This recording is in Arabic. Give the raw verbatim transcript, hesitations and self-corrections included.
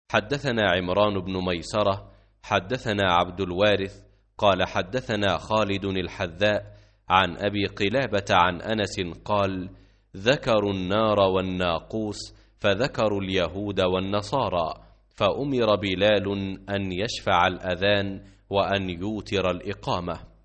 حدثنا عمران بن ميسرة حدثنا عبد الوارث قال حدثنا خالد الحذاء عن أبي قلابة عن أنس قال: ذكروا النار والناقوس فذكروا اليهود والنصارى، فأمر بلال أن يشفع الأذان وأن يوتر الإقامة.